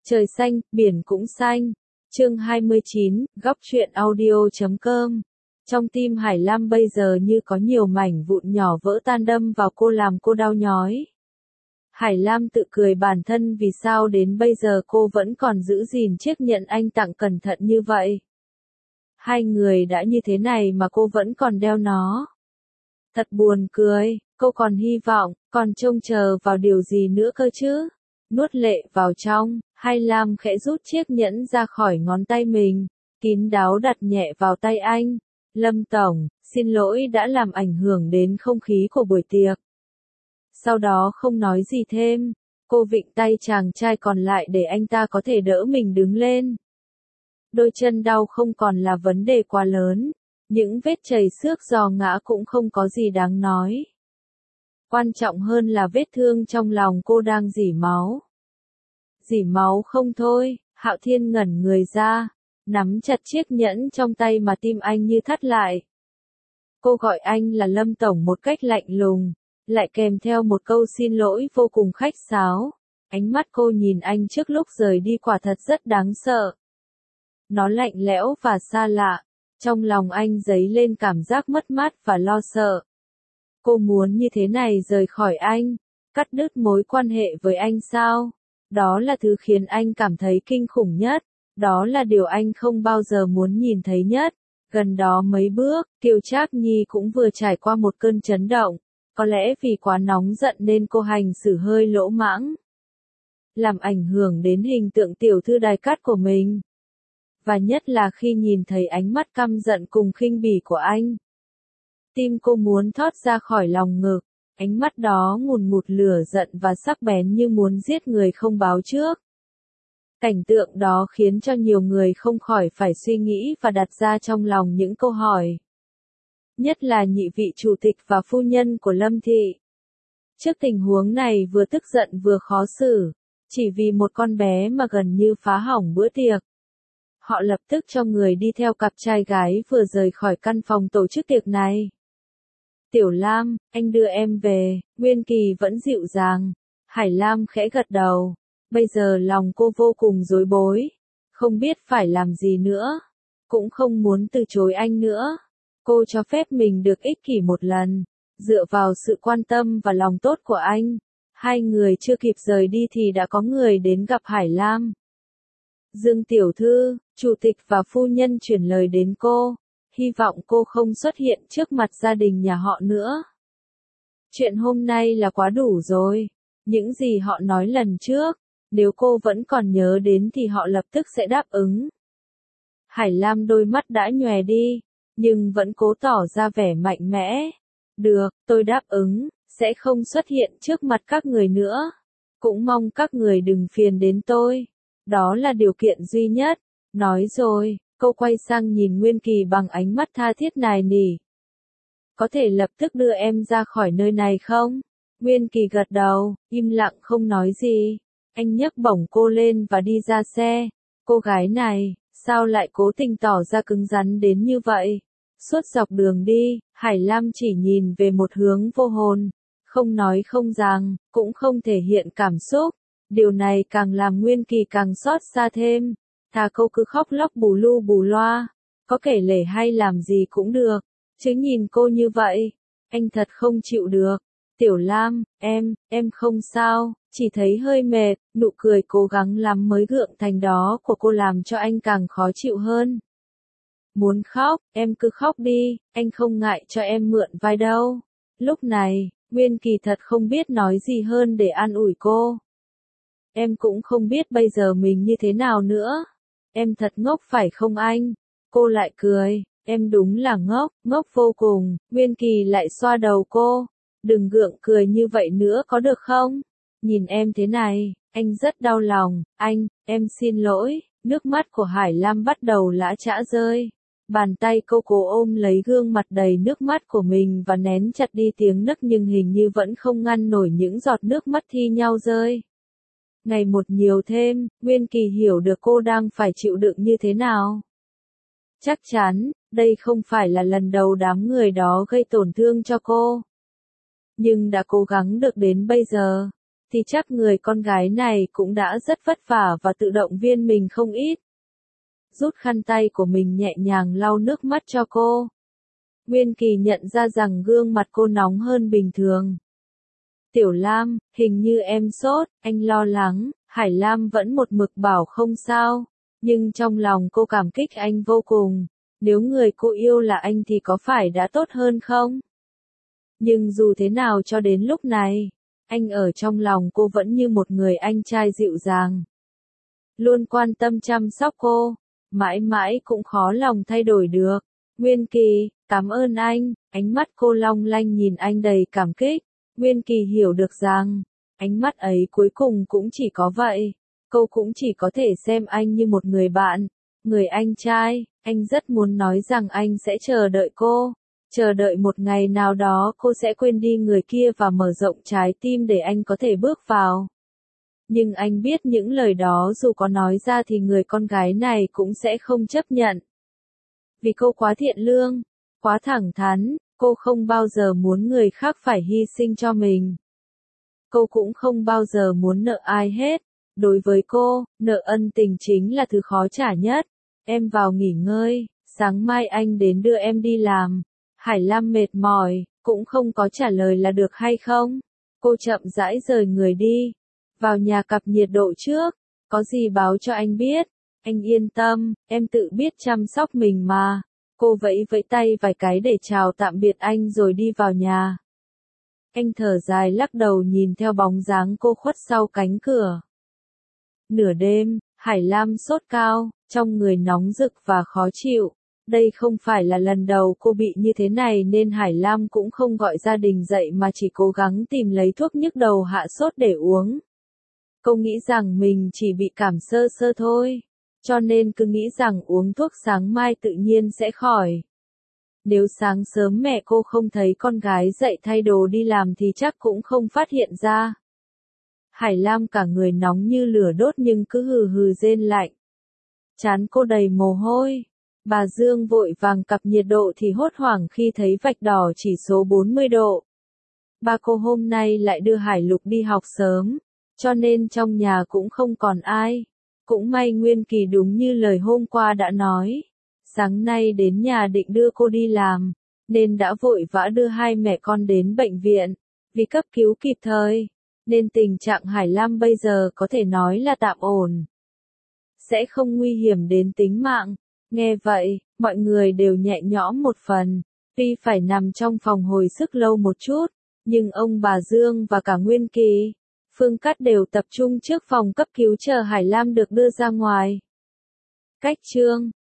Trời xanh, biển cũng xanh. Chương 29, góc truyện audio.com. Trong tim Hải Lam bây giờ như có nhiều mảnh vụn nhỏ vỡ tan đâm vào cô làm cô đau nhói. Hải Lam tự cười bản thân vì sao đến bây giờ cô vẫn còn giữ gìn chiếc nhẫn anh tặng cẩn thận như vậy. Hai người đã như thế này mà cô vẫn còn đeo nó. Thật buồn cười, cô còn hy vọng, còn trông chờ vào điều gì nữa cơ chứ? Nuốt lệ vào trong, Hải Lam khẽ rút chiếc nhẫn ra khỏi ngón tay mình, kín đáo đặt nhẹ vào tay anh. Lâm Tổng, xin lỗi đã làm ảnh hưởng đến không khí của buổi tiệc. Sau đó không nói gì thêm, cô vịn tay chàng trai còn lại để anh ta có thể đỡ mình đứng lên. Đôi chân đau không còn là vấn đề quá lớn, những vết chảy xước do ngã cũng không có gì đáng nói. Quan trọng hơn là vết thương trong lòng cô đang rỉ máu. Rỉ máu không thôi, Hạo Thiên ngẩn người ra, nắm chặt chiếc nhẫn trong tay mà tim anh như thắt lại. Cô gọi anh là Lâm Tổng một cách lạnh lùng, lại kèm theo một câu xin lỗi vô cùng khách sáo. Ánh mắt cô nhìn anh trước lúc rời đi quả thật rất đáng sợ. Nó lạnh lẽo và xa lạ, trong lòng anh dấy lên cảm giác mất mát và lo sợ. Cô muốn như thế này rời khỏi anh, cắt đứt mối quan hệ với anh sao? Đó là thứ khiến anh cảm thấy kinh khủng nhất, đó là điều anh không bao giờ muốn nhìn thấy nhất. Gần đó mấy bước, Kiều Trác Nhi cũng vừa trải qua một cơn chấn động, có lẽ vì quá nóng giận nên cô hành xử hơi lỗ mãng, làm ảnh hưởng đến hình tượng tiểu thư đài cát của mình. Và nhất là khi nhìn thấy ánh mắt căm giận cùng khinh bỉ của anh. Tim cô muốn thoát ra khỏi lòng ngực, ánh mắt đó ngùn ngụt lửa giận và sắc bén như muốn giết người không báo trước. Cảnh tượng đó khiến cho nhiều người không khỏi phải suy nghĩ và đặt ra trong lòng những câu hỏi. Nhất là nhị vị chủ tịch và phu nhân của Lâm Thị. Trước tình huống này vừa tức giận vừa khó xử, chỉ vì một con bé mà gần như phá hỏng bữa tiệc. Họ lập tức cho người đi theo cặp trai gái vừa rời khỏi căn phòng tổ chức tiệc này. Tiểu Lam, anh đưa em về, Nguyên Kỳ vẫn dịu dàng. Hải Lam khẽ gật đầu. Bây giờ lòng cô vô cùng rối bối, không biết phải làm gì nữa, cũng không muốn từ chối anh nữa. Cô cho phép mình được ích kỷ một lần, dựa vào sự quan tâm và lòng tốt của anh. Hai người chưa kịp rời đi thì đã có người đến gặp Hải Lam. Dương tiểu thư, chủ tịch và phu nhân chuyển lời đến cô, hy vọng cô không xuất hiện trước mặt gia đình nhà họ nữa. Chuyện hôm nay là quá đủ rồi, những gì họ nói lần trước, nếu cô vẫn còn nhớ đến thì họ lập tức sẽ đáp ứng. Hải Lam đôi mắt đã nhòe đi, nhưng vẫn cố tỏ ra vẻ mạnh mẽ. Được, tôi đáp ứng, sẽ không xuất hiện trước mặt các người nữa. Cũng mong các người đừng phiền đến tôi. Đó là điều kiện duy nhất. Nói rồi, cô quay sang nhìn Nguyên Kỳ bằng ánh mắt tha thiết nài nỉ. Có thể lập tức đưa em ra khỏi nơi này không? Nguyên Kỳ gật đầu, im lặng không nói gì. Anh nhấc bổng cô lên và đi ra xe. Cô gái này, sao lại cố tình tỏ ra cứng rắn đến như vậy? Suốt dọc đường đi, Hải Lam chỉ nhìn về một hướng vô hồn, không nói không rằng, cũng không thể hiện cảm xúc. Điều này càng làm Nguyên Kỳ càng xót xa thêm. Thà cô cứ khóc lóc bù lu bù loa, có kể lể hay làm gì cũng được, chứ nhìn cô như vậy, anh thật không chịu được. Tiểu Lam, em không sao, chỉ thấy hơi mệt, nụ cười cố gắng lắm mới gượng thành đó của cô làm cho anh càng khó chịu hơn. Muốn khóc, em cứ khóc đi, anh không ngại cho em mượn vai đâu. Lúc này, Nguyên Kỳ thật không biết nói gì hơn để an ủi cô. Em cũng không biết bây giờ mình như thế nào nữa. Em thật ngốc phải không anh? Cô lại cười, em đúng là ngốc, ngốc vô cùng. Nguyên Kỳ lại xoa đầu cô. Đừng gượng cười như vậy nữa có được không? Nhìn em thế này, anh rất đau lòng. Em xin lỗi. Nước mắt của Hải Lam bắt đầu lã chã rơi. Bàn tay cô cố ôm lấy gương mặt đầy nước mắt của mình và nén chặt đi tiếng nấc nhưng hình như vẫn không ngăn nổi những giọt nước mắt thi nhau rơi. Ngày một nhiều thêm, Nguyên Kỳ hiểu được cô đang phải chịu đựng như thế nào. Chắc chắn, đây không phải là lần đầu đám người đó gây tổn thương cho cô. Nhưng đã cố gắng được đến bây giờ, thì chắc người con gái này cũng đã rất vất vả và tự động viên mình không ít. Rút khăn tay của mình nhẹ nhàng lau nước mắt cho cô. Nguyên Kỳ nhận ra rằng gương mặt cô nóng hơn bình thường. Tiểu Lam, hình như em sốt, anh lo lắng. Hải Lam vẫn một mực bảo không sao, nhưng trong lòng cô cảm kích anh vô cùng. Nếu người cô yêu là anh thì có phải đã tốt hơn không? Nhưng dù thế nào cho đến lúc này, anh ở trong lòng cô vẫn như một người anh trai dịu dàng. Luôn quan tâm chăm sóc cô, mãi mãi cũng khó lòng thay đổi được. Nguyên Kỳ, cảm ơn anh, ánh mắt cô long lanh nhìn anh đầy cảm kích. Nguyên Kỳ hiểu được rằng, ánh mắt ấy cuối cùng cũng chỉ có vậy. Cô cũng chỉ có thể xem anh như một người bạn, người anh trai. Anh rất muốn nói rằng anh sẽ chờ đợi cô. Chờ đợi một ngày nào đó cô sẽ quên đi người kia và mở rộng trái tim để anh có thể bước vào. Nhưng anh biết những lời đó dù có nói ra thì người con gái này cũng sẽ không chấp nhận. Vì cô quá thiện lương, quá thẳng thắn, cô không bao giờ muốn người khác phải hy sinh cho mình. Cô cũng không bao giờ muốn nợ ai hết. Đối với cô, nợ ân tình chính là thứ khó trả nhất. Em vào nghỉ ngơi, sáng mai anh đến đưa em đi làm. Hải Lam mệt mỏi, cũng không có trả lời là được hay không. Cô chậm rãi rời người đi. Vào nhà cặp nhiệt độ trước, có gì báo cho anh biết. Anh yên tâm, em tự biết chăm sóc mình mà. Cô vẫy vẫy tay vài cái để chào tạm biệt anh rồi đi vào nhà. Anh thở dài lắc đầu nhìn theo bóng dáng cô khuất sau cánh cửa. Nửa đêm, Hải Lam sốt cao, trong người nóng rực và khó chịu. Đây không phải là lần đầu cô bị như thế này nên Hải Lam cũng không gọi gia đình dậy mà chỉ cố gắng tìm lấy thuốc nhức đầu hạ sốt để uống. Cô nghĩ rằng mình chỉ bị cảm sơ sơ thôi, cho nên cứ nghĩ rằng uống thuốc sáng mai tự nhiên sẽ khỏi. Nếu sáng sớm mẹ cô không thấy con gái dậy thay đồ đi làm thì chắc cũng không phát hiện ra. Hải Lam cả người nóng như lửa đốt nhưng cứ hừ hừ rên lạnh. Trán cô đầy mồ hôi. Bà Dương vội vàng cặp nhiệt độ thì hốt hoảng khi thấy vạch đỏ chỉ số 40 độ. Ba cô hôm nay lại đưa Hải Lục đi học sớm, cho nên trong nhà cũng không còn ai. Cũng may Nguyên Kỳ đúng như lời hôm qua đã nói. Sáng nay đến nhà định đưa cô đi làm, nên đã vội vã đưa hai mẹ con đến bệnh viện. Vì cấp cứu kịp thời, nên tình trạng Hải Lam bây giờ có thể nói là tạm ổn. Sẽ không nguy hiểm đến tính mạng. Nghe vậy, mọi người đều nhẹ nhõm một phần. Tuy phải nằm trong phòng hồi sức lâu một chút, nhưng ông bà Dương và cả Nguyên Kỳ, Phương Cát đều tập trung trước phòng cấp cứu chờ Hải Lam được đưa ra ngoài. Cách chương